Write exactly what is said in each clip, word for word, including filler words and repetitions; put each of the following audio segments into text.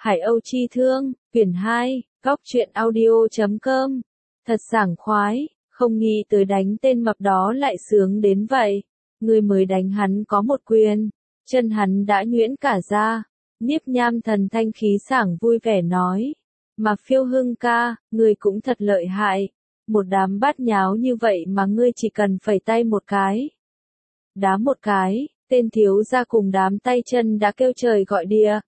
Hải Âu Chi Thương, quyển hai, góc truyện audio chấm com. Thật sảng khoái, không nghĩ tới đánh tên mập đó lại sướng đến vậy. Người mới đánh hắn có một quyền, chân hắn đã nhuyễn cả ra. Niếp Nham thần thanh khí sảng vui vẻ nói. Mà Phiêu Hưng ca, người cũng thật lợi hại. Một đám bát nháo như vậy mà ngươi chỉ cần phẩy tay một cái. Đá một cái, tên thiếu gia cùng đám tay chân đã kêu trời gọi địa.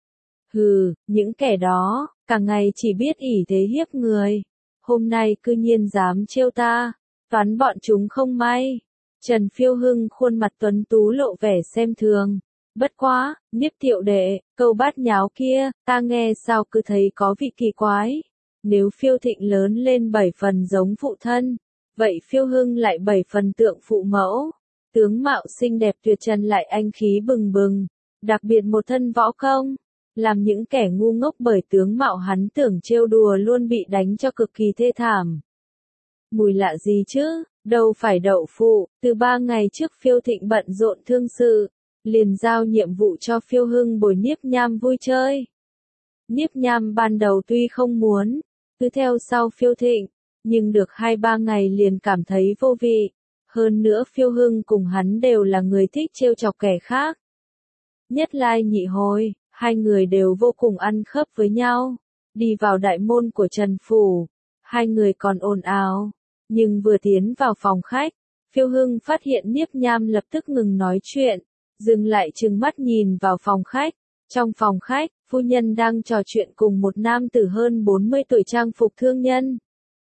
Hừ, những kẻ đó, cả ngày chỉ biết ỷ thế hiếp người. Hôm nay cư nhiên dám trêu ta, toán bọn chúng không may. Trần Phiêu Hưng khuôn mặt tuấn tú lộ vẻ xem thường. Bất quá, Niếp tiểu đệ, câu bát nháo kia, ta nghe sao cứ thấy có vị kỳ quái. Nếu Phiêu Thịnh lớn lên bảy phần giống phụ thân, vậy Phiêu Hưng lại bảy phần tượng phụ mẫu. Tướng mạo xinh đẹp tuyệt trần lại anh khí bừng bừng, đặc biệt một thân võ công. Làm những kẻ ngu ngốc bởi tướng mạo hắn tưởng trêu đùa luôn bị đánh cho cực kỳ thê thảm. Mùi lạ gì chứ, đâu phải đậu phụ, từ ba ngày trước Phiêu Thịnh bận rộn thương sự, liền giao nhiệm vụ cho Phiêu Hưng bồi Niếp Nham vui chơi. Niếp Nham ban đầu tuy không muốn, cứ theo sau Phiêu Thịnh, nhưng được hai ba ngày liền cảm thấy vô vị. Hơn nữa Phiêu Hưng cùng hắn đều là người thích trêu chọc kẻ khác. Nhất lai nhị hồi, hai người đều vô cùng ăn khớp với nhau. Đi vào đại môn của Trần Phủ, hai người còn ồn ào. Nhưng vừa tiến vào phòng khách, Phiêu Hưng phát hiện Niếp Nham lập tức ngừng nói chuyện, dừng lại trừng mắt nhìn vào phòng khách. Trong phòng khách, phu nhân đang trò chuyện cùng một nam tử hơn bốn mươi tuổi trang phục thương nhân.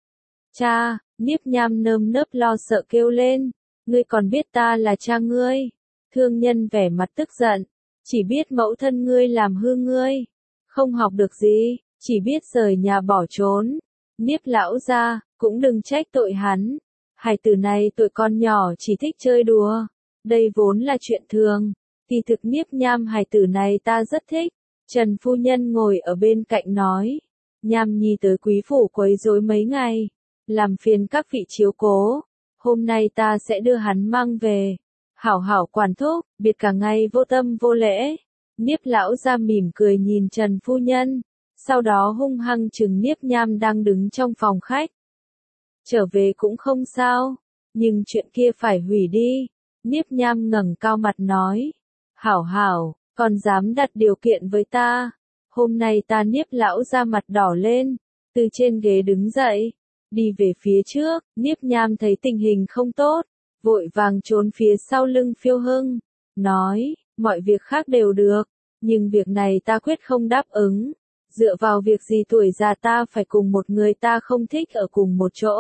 Cha, Niếp Nham nơm nớp lo sợ kêu lên, ngươi còn biết ta là cha ngươi. Thương nhân vẻ mặt tức giận, chỉ biết mẫu thân ngươi làm hư ngươi, không học được gì, chỉ biết rời nhà bỏ trốn. Niếp lão gia, cũng đừng trách tội hắn, hài tử này tuổi con nhỏ chỉ thích chơi đùa, đây vốn là chuyện thường. Kỳ thực Niếp Nham hài tử này ta rất thích. Trần phu nhân ngồi ở bên cạnh nói, Nham nhi tới quý phủ quấy rối mấy ngày, làm phiền các vị chiếu cố, hôm nay ta sẽ đưa hắn mang về, hảo hảo quản thúc, biệt cả ngày vô tâm vô lễ. Niếp lão gia mỉm cười nhìn Trần phu nhân, sau đó hung hăng trừng Niếp Nham đang đứng trong phòng khách. Trở về cũng không sao, nhưng chuyện kia phải hủy đi. Niếp Nham ngẩng cao mặt nói, hảo hảo, còn dám đặt điều kiện với ta. Hôm nay ta Niếp lão gia mặt đỏ lên, từ trên ghế đứng dậy, đi về phía trước. Niếp Nham thấy tình hình không tốt, vội vàng trốn phía sau lưng Phiêu Hưng, nói, mọi việc khác đều được, nhưng việc này ta quyết không đáp ứng. Dựa vào việc gì tuổi già ta phải cùng một người ta không thích ở cùng một chỗ.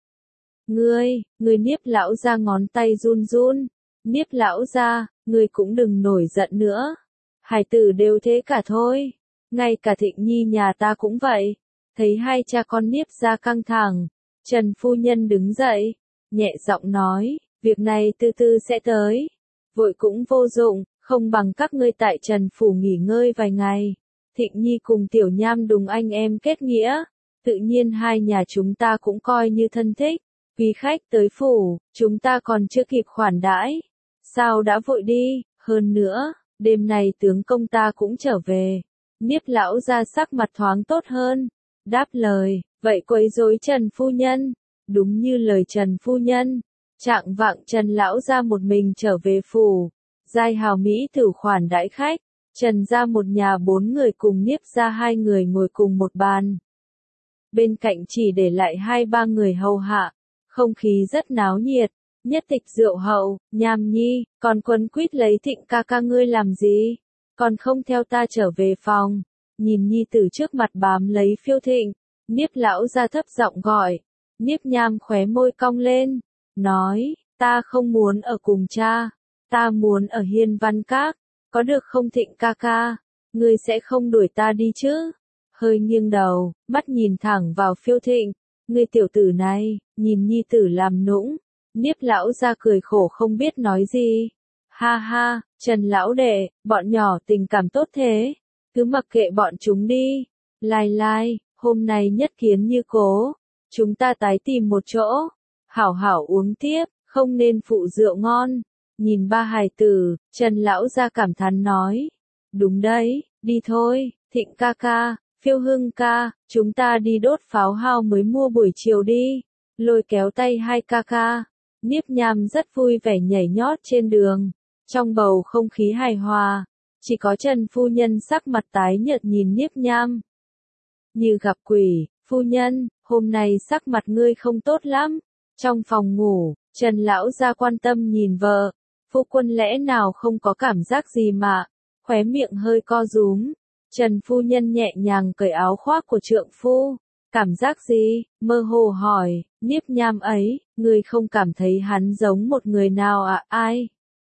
Ngươi, ngươi Niếp lão gia ngón tay run run. Niếp lão gia, ngươi cũng đừng nổi giận nữa. Hải tử đều thế cả thôi. Ngay cả Thịnh nhi nhà ta cũng vậy. Thấy hai cha con Niếp gia căng thẳng, Trần phu nhân đứng dậy, nhẹ giọng nói, việc này từ từ sẽ tới. Vội cũng vô dụng, không bằng các ngươi tại Trần phủ nghỉ ngơi vài ngày. Thịnh nhi cùng Tiểu Nham đùng anh em kết nghĩa, tự nhiên hai nhà chúng ta cũng coi như thân thích. Quý khách tới phủ, chúng ta còn chưa kịp khoản đãi, sao đã vội đi? Hơn nữa, đêm nay tướng công ta cũng trở về. Niếp lão gia sắc mặt thoáng tốt hơn, đáp lời, vậy quấy rối Trần phu nhân. Đúng như lời Trần phu nhân, trạng vạng Trần lão gia một mình trở về phủ, giai hào mỹ tử khoản đãi khách. Trần gia một nhà bốn người cùng Niếp gia hai người ngồi cùng một bàn. Bên cạnh chỉ để lại hai ba người hầu hạ, không khí rất náo nhiệt. Nhất tịch rượu hậu, Nham nhi, còn quấn quýt lấy Thịnh ca ca ngươi làm gì? Còn không theo ta trở về phòng. Nhìn nhi tử trước mặt bám lấy Phiêu Thịnh, Niếp lão gia thấp giọng gọi. Niếp Nham khóe môi cong lên, nói, ta không muốn ở cùng cha, ta muốn ở Hiên Văn Các, có được không Thịnh ca ca? Ngươi sẽ không đuổi ta đi chứ? Hơi nghiêng đầu, mắt nhìn thẳng vào Phiêu Thịnh, ngươi tiểu tử này, nhìn nhi tử làm nũng. Niếp lão gia cười khổ không biết nói gì. Ha ha, Trần lão đệ, bọn nhỏ tình cảm tốt thế, cứ mặc kệ bọn chúng đi. Lai lai, hôm nay nhất kiến như cố, chúng ta tái tìm một chỗ, hảo hảo uống tiếp, không nên phụ rượu ngon. Nhìn ba hài tử, Trần lão gia cảm thán nói, đúng đấy, đi thôi, Thịnh ca ca, Phiêu Hưng ca, chúng ta đi đốt pháo hao mới mua buổi chiều đi. Lôi kéo tay hai ca ca. Niếp Nham rất vui vẻ nhảy nhót trên đường. Trong bầu không khí hài hòa, chỉ có Trần phu nhân sắc mặt tái nhợt nhìn Niếp Nham. Như gặp quỷ, phu nhân, hôm nay sắc mặt ngươi không tốt lắm. Trong phòng ngủ, Trần lão gia quan tâm nhìn vợ. Phu quân lẽ nào không có cảm giác gì mà, khóe miệng hơi co rúm. Trần phu nhân nhẹ nhàng cởi áo khoác của trượng phu. Cảm giác gì? Mơ hồ hỏi, Niếp Nham ấy, ngươi không cảm thấy hắn giống một người nào à? Ai?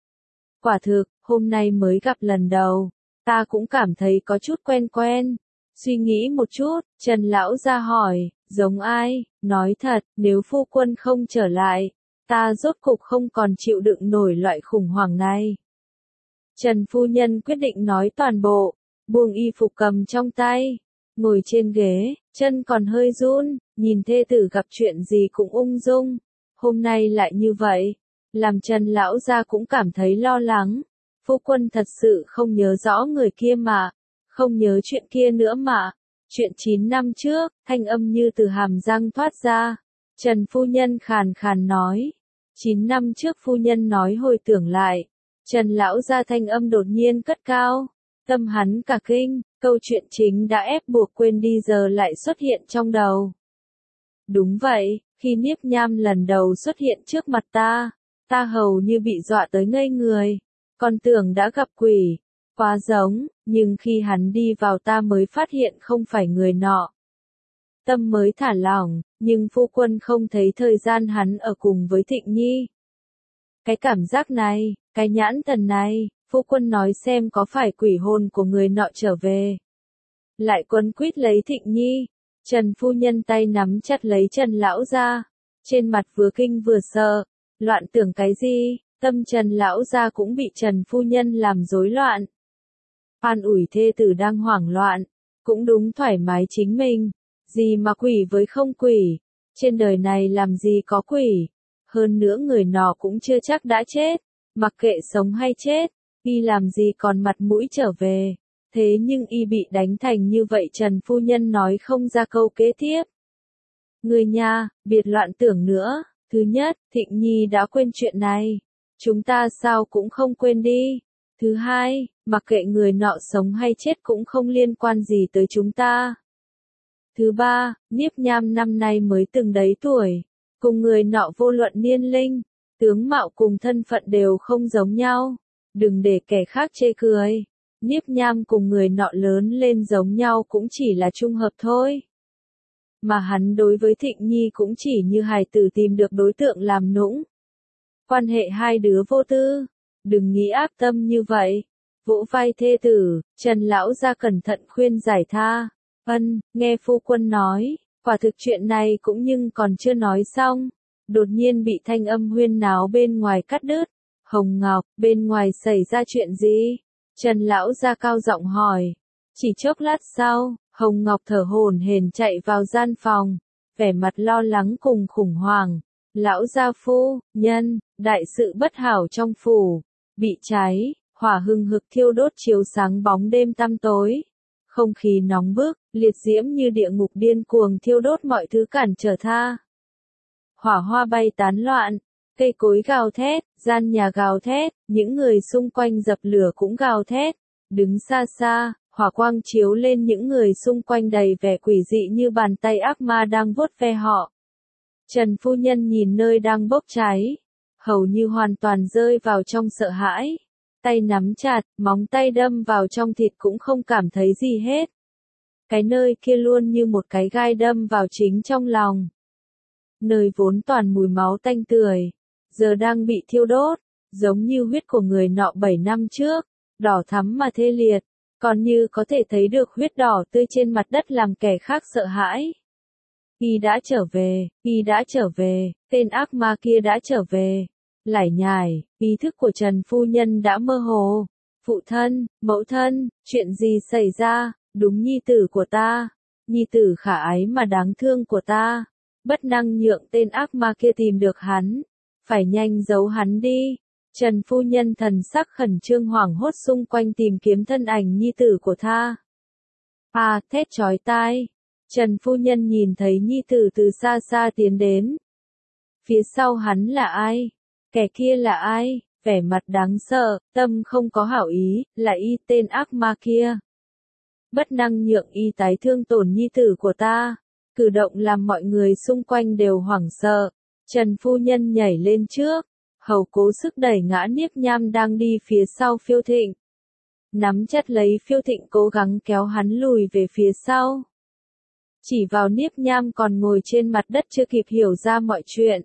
Quả thực, hôm nay mới gặp lần đầu, ta cũng cảm thấy có chút quen quen. Suy nghĩ một chút, Trần lão gia hỏi, giống ai? Nói thật, nếu phu quân không trở lại, ta rốt cục không còn chịu đựng nổi loại khủng hoảng này. Trần phu nhân quyết định nói toàn bộ, buông y phục cầm trong tay, ngồi trên ghế, chân còn hơi run, nhìn thê tử gặp chuyện gì cũng ung dung. Hôm nay lại như vậy, làm Trần lão gia cũng cảm thấy lo lắng. Phu quân thật sự không nhớ rõ người kia mà, không nhớ chuyện kia nữa mà. Chuyện chín năm trước, thanh âm như từ hàm răng thoát ra. Trần phu nhân khàn khàn nói. Chín năm trước phu nhân nói hồi tưởng lại. Trần lão gia thanh âm đột nhiên cất cao. Tâm hắn cả kinh, câu chuyện chính đã ép buộc quên đi giờ lại xuất hiện trong đầu. Đúng vậy, khi Niếp Nham lần đầu xuất hiện trước mặt ta, ta hầu như bị dọa tới ngây người, còn tưởng đã gặp quỷ, quá giống, nhưng khi hắn đi vào ta mới phát hiện không phải người nọ. Tâm mới thả lỏng, nhưng phu quân không thấy thời gian hắn ở cùng với Thịnh Nhi. Cái cảm giác này, cái nhãn thần này, phu quân nói xem có phải quỷ hồn của người nọ trở về. Lại quấn quýt lấy Thịnh Nhi, Trần phu nhân tay nắm chặt lấy Trần lão gia, trên mặt vừa kinh vừa sợ, loạn tưởng cái gì, tâm Trần lão gia cũng bị Trần phu nhân làm rối loạn. An ủi thê tử đang hoảng loạn, cũng đúng thoải mái chính mình, gì mà quỷ với không quỷ, trên đời này làm gì có quỷ, hơn nữa người nọ cũng chưa chắc đã chết, mặc kệ sống hay chết, y làm gì còn mặt mũi trở về. Thế nhưng y bị đánh thành như vậy Trần phu nhân nói không ra câu kế tiếp. Người nhà, biệt loạn tưởng nữa, thứ nhất, Thịnh Nhi đã quên chuyện này, chúng ta sao cũng không quên đi. Thứ hai, mặc kệ người nọ sống hay chết cũng không liên quan gì tới chúng ta. Thứ ba, Niếp Nham năm nay mới từng đấy tuổi, cùng người nọ vô luận niên linh, tướng mạo cùng thân phận đều không giống nhau, đừng để kẻ khác chê cười. Niếp Nham cùng người nọ lớn lên giống nhau cũng chỉ là trung hợp thôi. Mà hắn đối với Thịnh Nhi cũng chỉ như hài tử tìm được đối tượng làm nũng. Quan hệ hai đứa vô tư, đừng nghĩ ác tâm như vậy. Vỗ vai thê tử, Trần lão gia cẩn thận khuyên giải tha. Ân, nghe phu quân nói, quả thực chuyện này cũng nhưng còn chưa nói xong. Đột nhiên bị thanh âm huyên náo bên ngoài cắt đứt. Hồng Ngọc, bên ngoài xảy ra chuyện gì? Trần lão gia cao giọng hỏi. Chỉ chốc lát sau, Hồng Ngọc thở hổn hển chạy vào gian phòng, vẻ mặt lo lắng cùng khủng hoảng. Lão gia phu, nhân, đại sự bất hảo trong phủ, bị cháy, hỏa hừng hực thiêu đốt chiếu sáng bóng đêm tăm tối. Không khí nóng bức, liệt diễm như địa ngục điên cuồng thiêu đốt mọi thứ cản trở tha. Hỏa hoa bay tán loạn, cây cối gào thét, gian nhà gào thét, những người xung quanh dập lửa cũng gào thét. Đứng xa xa, hỏa quang chiếu lên những người xung quanh đầy vẻ quỷ dị như bàn tay ác ma đang vuốt ve họ. Trần phu nhân nhìn nơi đang bốc cháy, hầu như hoàn toàn rơi vào trong sợ hãi. Tay nắm chặt, móng tay đâm vào trong thịt cũng không cảm thấy gì hết. Cái nơi kia luôn như một cái gai đâm vào chính trong lòng. Nơi vốn toàn mùi máu tanh tưởi, giờ đang bị thiêu đốt, giống như huyết của người nọ bảy năm trước, đỏ thắm mà thê liệt, còn như có thể thấy được huyết đỏ tươi trên mặt đất làm kẻ khác sợ hãi. Y đã trở về, y đã trở về, tên ác ma kia đã trở về. Lải nhải, ý thức của Trần phu nhân đã mơ hồ. Phụ thân, mẫu thân, chuyện gì xảy ra, đúng nhi tử của ta, nhi tử khả ái mà đáng thương của ta, bất năng nhượng tên ác ma kia tìm được hắn, phải nhanh giấu hắn đi. Trần phu nhân thần sắc khẩn trương hoảng hốt xung quanh tìm kiếm thân ảnh nhi tử của tha. À, thét chói tai. Trần phu nhân nhìn thấy nhi tử từ xa xa tiến đến. Phía sau hắn là ai? Kẻ kia là ai? Vẻ mặt đáng sợ, tâm không có hảo ý, là y tên ác ma kia. Bất năng nhượng y tái thương tổn nhi tử của ta. Cử động làm mọi người xung quanh đều hoảng sợ. Trần phu nhân nhảy lên trước. Hầu cố sức đẩy ngã Niếp Nham đang đi phía sau Phiêu Thịnh. Nắm chặt lấy Phiêu Thịnh cố gắng kéo hắn lùi về phía sau. Chỉ vào Niếp Nham còn ngồi trên mặt đất chưa kịp hiểu ra mọi chuyện.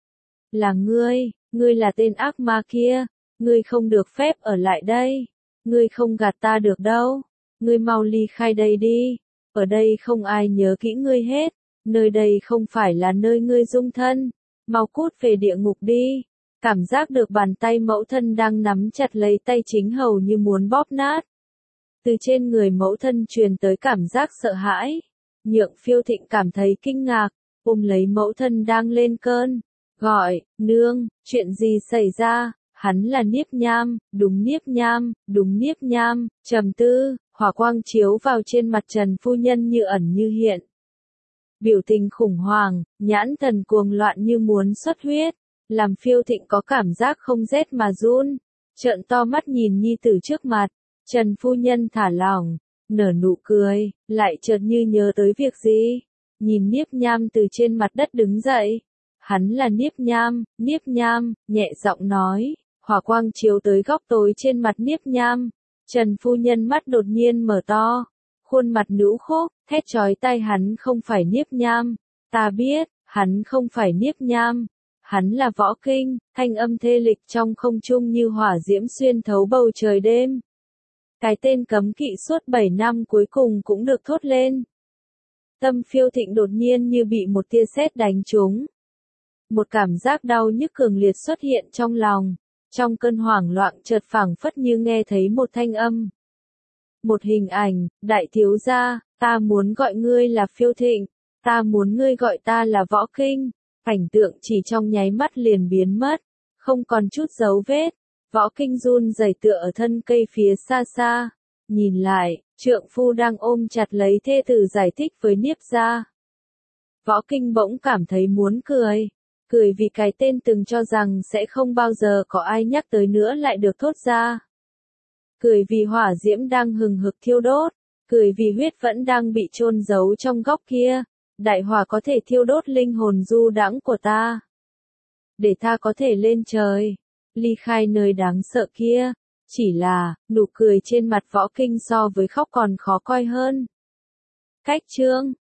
Là ngươi, ngươi là tên ác ma kia, ngươi không được phép ở lại đây. Ngươi không gạt ta được đâu. Ngươi mau ly khai đây đi. Ở đây không ai nhớ kỹ ngươi hết. Nơi đây không phải là nơi ngươi dung thân. Mau cút về địa ngục đi. Cảm giác được bàn tay mẫu thân đang nắm chặt lấy tay chính hầu như muốn bóp nát. Từ trên người mẫu thân truyền tới cảm giác sợ hãi. Nhượng Phiêu Thịnh cảm thấy kinh ngạc, ôm lấy mẫu thân đang lên cơn. Gọi, nương, chuyện gì xảy ra? Hắn là Niếp Nham, đúng Niếp Nham, đúng Niếp Nham. Trầm tư, hỏa quang chiếu vào trên mặt Trần phu nhân như ẩn như hiện. Biểu tình khủng hoảng, nhãn thần cuồng loạn như muốn xuất huyết. Làm Phiêu Thịnh có cảm giác không rét mà run. Trợn to mắt nhìn nhi tử trước mặt. Trần phu nhân thả lỏng, nở nụ cười, lại chợt như nhớ tới việc gì. Nhìn Niếp Nham từ trên mặt đất đứng dậy. Hắn là Niếp Nham, Niếp Nham, nhẹ giọng nói. Hỏa quang chiếu tới góc tối trên mặt Niếp Nham. Trần phu nhân mắt đột nhiên mở to. Khuôn mặt nhũ khốc, thét chói tai, hắn không phải Niếp Nham. Ta biết, hắn không phải Niếp Nham. Hắn là Võ Kinh, thanh âm thê lịch trong không trung như hỏa diễm xuyên thấu bầu trời đêm. Cái tên cấm kỵ suốt bảy năm cuối cùng cũng được thốt lên. Tâm Phiêu Thịnh đột nhiên như bị một tia sét đánh trúng. Một cảm giác đau nhức cường liệt xuất hiện trong lòng. Trong cơn hoảng loạn chợt phảng phất như nghe thấy một thanh âm. Một hình ảnh, đại thiếu gia, ta muốn gọi ngươi là Phiêu Thịnh, ta muốn ngươi gọi ta là Võ Kinh. Cảnh tượng chỉ trong nháy mắt liền biến mất, không còn chút dấu vết. Võ Kinh run rẩy tựa ở thân cây phía xa xa. Nhìn lại, trượng phu đang ôm chặt lấy thê tử giải thích với Niếp gia. Võ Kinh bỗng cảm thấy muốn cười. Cười vì cái tên từng cho rằng sẽ không bao giờ có ai nhắc tới nữa lại được thốt ra. Cười vì hỏa diễm đang hừng hực thiêu đốt. Cười vì huyết vẫn đang bị chôn giấu trong góc kia. Đại hỏa có thể thiêu đốt linh hồn du đãng của ta. Để ta có thể lên trời. Ly khai nơi đáng sợ kia. Chỉ là, nụ cười trên mặt Võ Kinh so với khóc còn khó coi hơn. Cách chương